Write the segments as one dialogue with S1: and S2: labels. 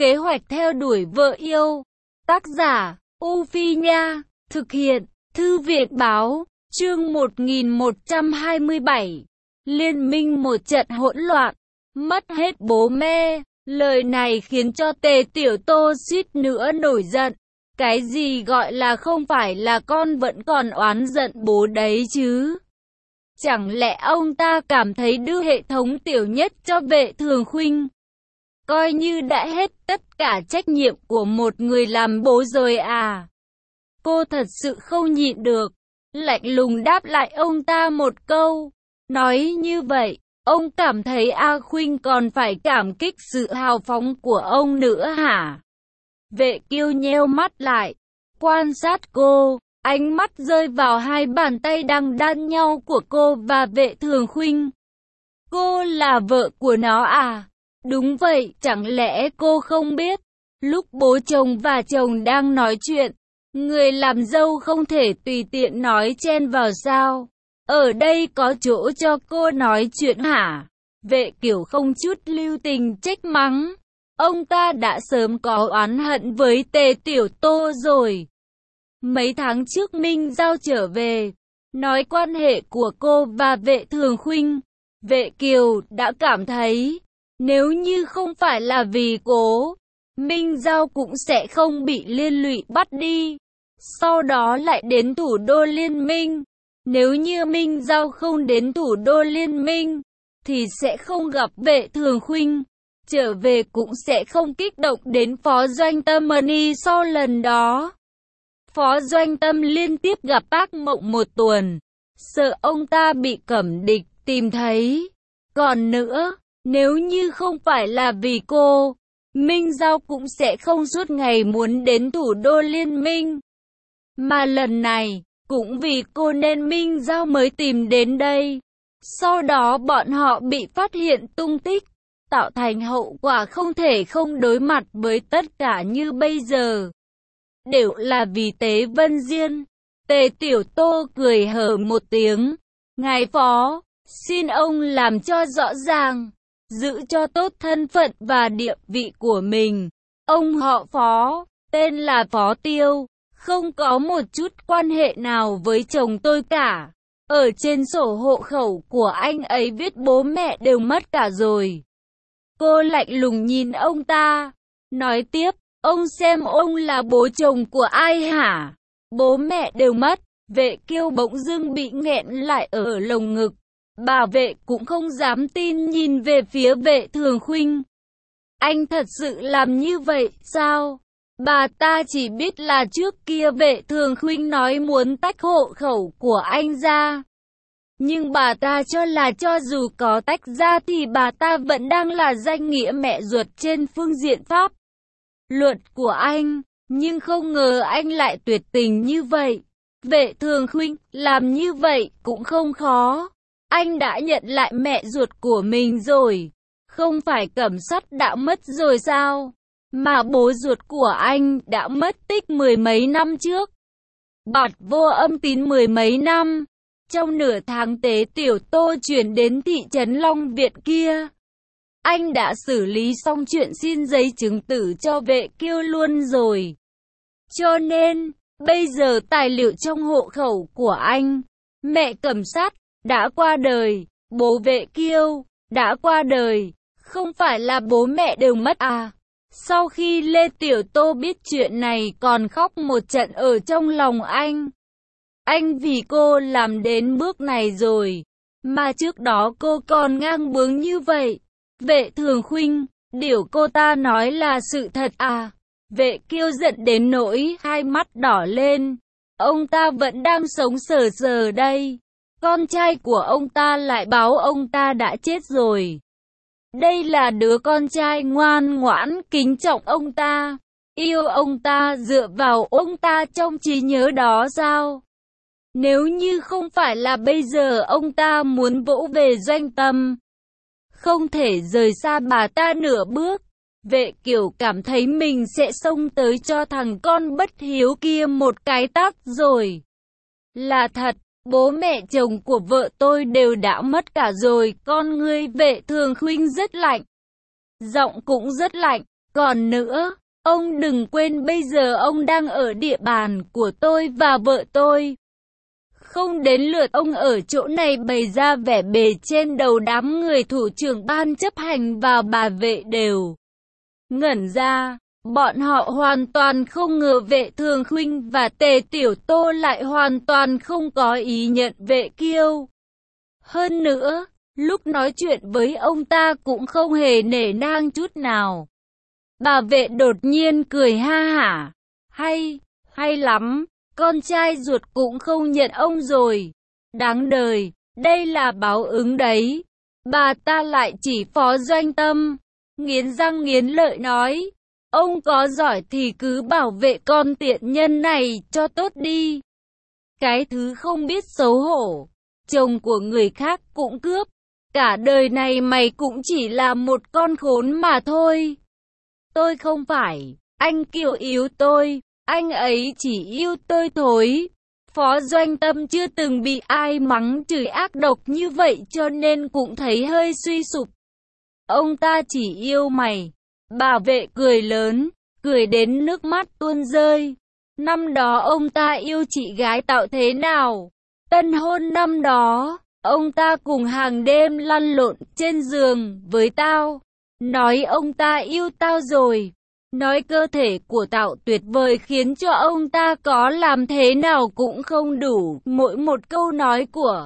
S1: Kế hoạch theo đuổi vợ yêu. Tác giả, U Phi Nha. Thực hiện, Thư viện Báo. Chương 1127. Liên minh một trận hỗn loạn. Mất hết bố mẹ. Lời này khiến cho Tề Tiểu Tô suýt nữa nổi giận. Cái gì gọi là không phải là con vẫn còn oán giận bố đấy chứ? Chẳng lẽ ông ta cảm thấy đưa hệ thống tiểu nhất cho Vệ Thường Khuynh, coi như đã hết tất cả trách nhiệm của một người làm bố rồi à? Cô thật sự không nhịn được, lạnh lùng đáp lại ông ta một câu. Nói như vậy, ông cảm thấy A Khuynh còn phải cảm kích sự hào phóng của ông nữa hả? Vệ Kiêu nheo mắt lại, quan sát cô, ánh mắt rơi vào hai bàn tay đang đan nhau của cô và Vệ Thường Khuynh. Cô là vợ của nó à? Đúng vậy, chẳng lẽ cô không biết? Lúc bố chồng và chồng đang nói chuyện, người làm dâu không thể tùy tiện nói chen vào sao? Ở đây có chỗ cho cô nói chuyện hả? Vệ Kiều không chút lưu tình trách mắng. Ông ta đã sớm có oán hận với Tề Tiểu Tô rồi. Mấy tháng trước Minh Giao trở về, nói quan hệ của cô và Vệ Thường Khuynh, Vệ Kiều đã cảm thấy, nếu như không phải là vì cô, Minh Giao cũng sẽ không bị liên lụy bắt đi. Sau đó lại đến thủ đô liên minh. Nếu như Minh Giao không đến thủ đô liên minh, thì sẽ không gặp Vệ Thường Khuynh. Trở về cũng sẽ không kích động đến Phó Doanh Tâm Money sau lần đó. Phó Doanh Tâm liên tiếp gặp ác mộng một tuần, sợ ông ta bị Cẩm Địch tìm thấy. Còn nữa, nếu như không phải là vì cô, Minh Giao cũng sẽ không suốt ngày muốn đến thủ đô liên minh. Mà lần này, cũng vì cô nên Minh Giao mới tìm đến đây. Sau đó bọn họ bị phát hiện tung tích, tạo thành hậu quả không thể không đối mặt với tất cả như bây giờ. Đều là vì Tế Vân Diên. Tề Tiểu Tô cười hở một tiếng. Ngài Phó, xin ông làm cho rõ ràng, giữ cho tốt thân phận và địa vị của mình. Ông họ Phó, tên là Phó Tiêu, không có một chút quan hệ nào với chồng tôi cả. Ở trên sổ hộ khẩu của anh ấy viết bố mẹ đều mất cả rồi. Cô lạnh lùng nhìn ông ta, nói tiếp, ông xem ông là bố chồng của ai hả? Bố mẹ đều mất. Vệ Kiêu bỗng dưng bị nghẹn lại ở lồng ngực. Bà Vệ cũng không dám tin nhìn về phía Vệ Thường Khuynh. Anh thật sự làm như vậy sao? Bà ta chỉ biết là trước kia Vệ Thường Khuynh nói muốn tách hộ khẩu của anh ra. Nhưng bà ta cho là cho dù có tách ra thì bà ta vẫn đang là danh nghĩa mẹ ruột trên phương diện pháp luật của anh. Nhưng không ngờ anh lại tuyệt tình như vậy. Vệ Thường Khuynh làm như vậy cũng không khó. Anh đã nhận lại mẹ ruột của mình rồi. Không phải Cẩm Sắt đã mất rồi sao? Mà bố ruột của anh đã mất tích mười mấy năm trước. Bạt Vô Âm Tín mười mấy năm. Trong nửa tháng Tế Tiểu Tô chuyển đến thị trấn Long Việt kia, anh đã xử lý xong chuyện xin giấy chứng tử cho Vệ Kiêu luôn rồi. Cho nên, bây giờ tài liệu trong hộ khẩu của anh, mẹ Cẩm Sát đã qua đời, bố Vệ Kiêu đã qua đời, không phải là bố mẹ đều mất à? Sau khi Lê Tiểu Tô biết chuyện này còn khóc một trận ở trong lòng anh. Anh vì cô làm đến bước này rồi, mà trước đó cô còn ngang bướng như vậy. Vệ Thường Khuynh, điều cô ta nói là sự thật à? Vệ Kiêu giận đến nỗi hai mắt đỏ lên. Ông ta vẫn đang sống sờ sờ đây. Con trai của ông ta lại báo ông ta đã chết rồi. Đây là đứa con trai ngoan ngoãn kính trọng ông ta, yêu ông ta dựa vào ông ta trong trí nhớ đó sao? Nếu như không phải là bây giờ ông ta muốn vỗ về Doanh Tâm, không thể rời xa bà ta nửa bước, Vệ Kiều cảm thấy mình sẽ xông tới cho thằng con bất hiếu kia một cái tát rồi. Là thật, bố mẹ chồng của vợ tôi đều đã mất cả rồi. Con ngươi Vệ Thường Khuynh rất lạnh, giọng cũng rất lạnh. Còn nữa, ông đừng quên bây giờ ông đang ở địa bàn của tôi và vợ tôi. Không đến lượt ông ở chỗ này bày ra vẻ bề trên đầu đám người. Thủ trưởng ban chấp hành và bà Vệ đều ngẩn ra. Bọn họ hoàn toàn không ngờ Vệ Thường Khuynh và Tề Tiểu Tô lại hoàn toàn không có ý nhận Vệ Kiêu. Hơn nữa, lúc nói chuyện với ông ta cũng không hề nể nang chút nào. Bà Vệ đột nhiên cười ha hả. Hay lắm, con trai ruột cũng không nhận ông rồi. Đáng đời, đây là báo ứng đấy. Bà ta lại chỉ Phó Doanh Tâm, nghiến răng nghiến lợi nói. Ông có giỏi thì cứ bảo vệ con tiện nhân này cho tốt đi. Cái thứ không biết xấu hổ, chồng của người khác cũng cướp. Cả đời này mày cũng chỉ là một con khốn mà thôi. Tôi không phải, anh Kiều yêu tôi, anh ấy chỉ yêu tôi thôi. Phó Doanh Tâm chưa từng bị ai mắng chửi ác độc như vậy cho nên cũng thấy hơi suy sụp. Ông ta chỉ yêu mày. Bà Vệ cười lớn, cười đến nước mắt tuôn rơi. Năm đó ông ta yêu chị gái Tạo thế nào? Tân hôn năm đó, ông ta cùng hàng đêm lăn lộn trên giường với tao. Nói ông ta yêu tao rồi. Nói cơ thể của Tạo tuyệt vời khiến cho ông ta có làm thế nào cũng không đủ. Mỗi một câu nói của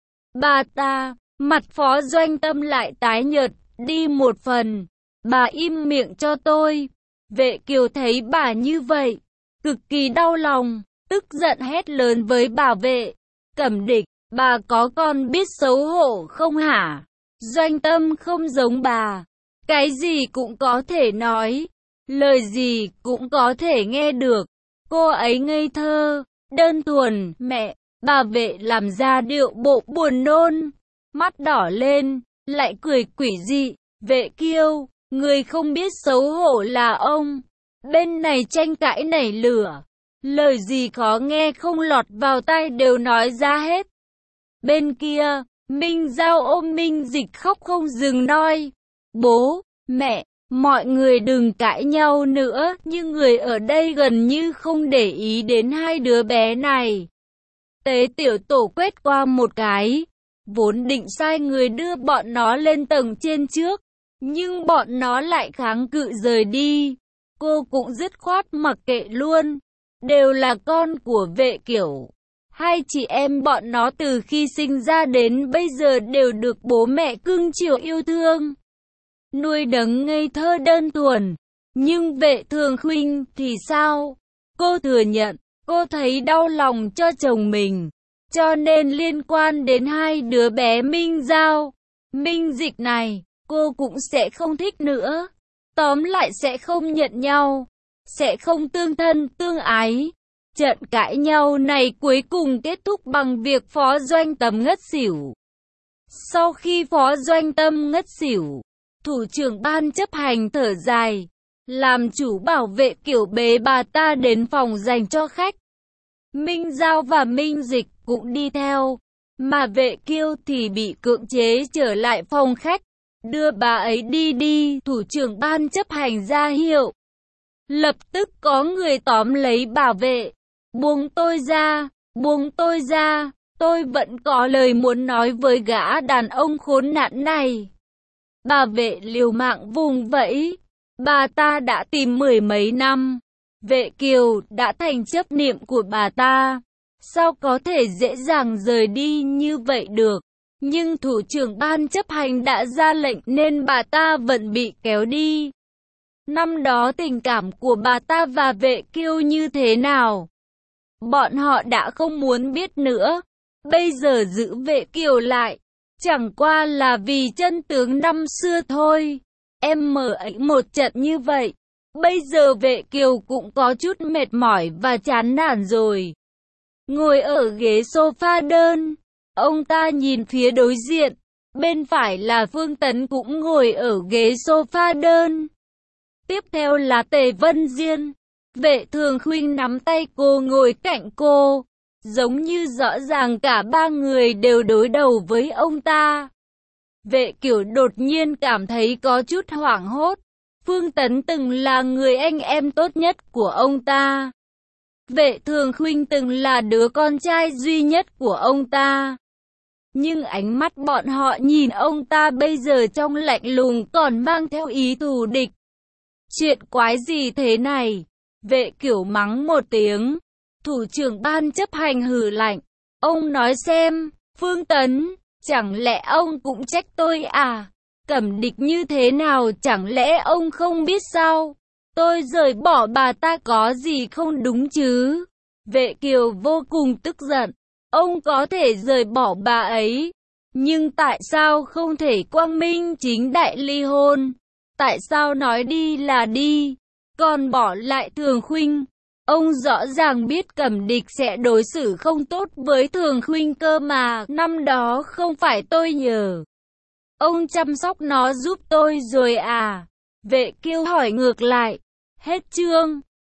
S1: bà ta, mặt Phó Doanh Tâm lại tái nhợt đi một phần. Bà im miệng cho tôi. Vệ Kiều thấy bà như vậy, cực kỳ đau lòng, tức giận hét lớn với bà Vệ. Cẩm Địch, bà có con biết xấu hổ không hả? Doanh Tâm không giống bà. Cái gì cũng có thể nói, lời gì cũng có thể nghe được. Cô ấy ngây thơ, đơn thuần, mẹ. Bà Vệ làm ra điệu bộ buồn nôn, mắt đỏ lên, lại cười quỷ dị. Vệ Kiêu, người không biết xấu hổ là ông. Bên này tranh cãi nảy lửa, lời gì khó nghe không lọt vào tai đều nói ra hết. Bên kia, Minh Giao ôm Minh Dịch khóc không dừng nói. Bố, mẹ, mọi người đừng cãi nhau nữa, nhưng người ở đây gần như không để ý đến hai đứa bé này. Tế Tiểu Tổ quét qua một cái, vốn định sai người đưa bọn nó lên tầng trên trước, nhưng bọn nó lại kháng cự rời đi. Cô cũng dứt khoát mặc kệ luôn, đều là con của Vệ Kiểu. Hai chị em bọn nó từ khi sinh ra đến bây giờ đều được bố mẹ cưng chiều yêu thương, nuôi nấng ngây thơ đơn thuần. Nhưng Vệ Thường Khuynh thì sao? Cô thừa nhận, cô thấy đau lòng cho chồng mình, cho nên liên quan đến hai đứa bé Minh Giao, Minh Dịch này, cô cũng sẽ không thích nữa. Tóm lại sẽ không nhận nhau, sẽ không tương thân tương ái. Trận cãi nhau này cuối cùng kết thúc bằng việc Phó Doanh Tâm ngất xỉu. Sau khi Phó Doanh Tâm ngất xỉu, thủ trưởng ban chấp hành thở dài, làm chủ bảo Vệ Kiểu bế bà ta đến phòng dành cho khách. Minh Giao và Minh Dịch cũng đi theo, mà Vệ Kiêu thì bị cưỡng chế trở lại phòng khách. Đưa bà ấy đi, thủ trưởng ban chấp hành ra hiệu. Lập tức có người tóm lấy bà Vệ. Buông tôi ra, tôi vẫn có lời muốn nói với gã đàn ông khốn nạn này. Bà Vệ liều mạng vùng vẫy. Bà ta đã tìm mười mấy năm. Vệ Kiều đã thành chấp niệm của bà ta. Sao có thể dễ dàng rời đi như vậy được? Nhưng thủ trưởng ban chấp hành đã ra lệnh nên bà ta vẫn bị kéo đi. Năm đó tình cảm của bà ta và Vệ Kiêu như thế nào? Bọn họ đã không muốn biết nữa. Bây giờ giữ Vệ Kiều lại, chẳng qua là vì chân tướng năm xưa thôi. Em mở ấy một trận như vậy, bây giờ Vệ Kiều cũng có chút mệt mỏi và chán nản rồi. Ngồi ở ghế sofa đơn, ông ta nhìn phía đối diện, bên phải là Phương Tấn cũng ngồi ở ghế sofa đơn. Tiếp theo là Tề Vân Diên. Vệ Thường Khuynh nắm tay cô ngồi cạnh cô, giống như rõ ràng cả ba người đều đối đầu với ông ta. Vệ Kiểu đột nhiên cảm thấy có chút hoảng hốt. Phương Tấn từng là người anh em tốt nhất của ông ta. Vệ Thường Khuynh từng là đứa con trai duy nhất của ông ta. Nhưng ánh mắt bọn họ nhìn ông ta bây giờ trong lạnh lùng còn mang theo ý thù địch. Chuyện quái gì thế này? Vệ Kiểu mắng một tiếng. Thủ trưởng ban chấp hành hừ lạnh. Ông nói xem, Phương Tấn, chẳng lẽ ông cũng trách tôi à? Cẩm Địch như thế nào chẳng lẽ ông không biết sao? Tôi rời bỏ bà ta có gì không đúng chứ? Vệ Kiều vô cùng tức giận. Ông có thể rời bỏ bà ấy, nhưng tại sao không thể quang minh chính đại ly hôn? Tại sao nói đi là đi, còn bỏ lại Thường Khuynh? Ông rõ ràng biết Cẩm Địch sẽ đối xử không tốt với Thường Khuynh cơ mà, năm đó không phải tôi nhờ ông chăm sóc nó giúp tôi rồi à? Vệ Kiêu hỏi ngược lại. Hết chương.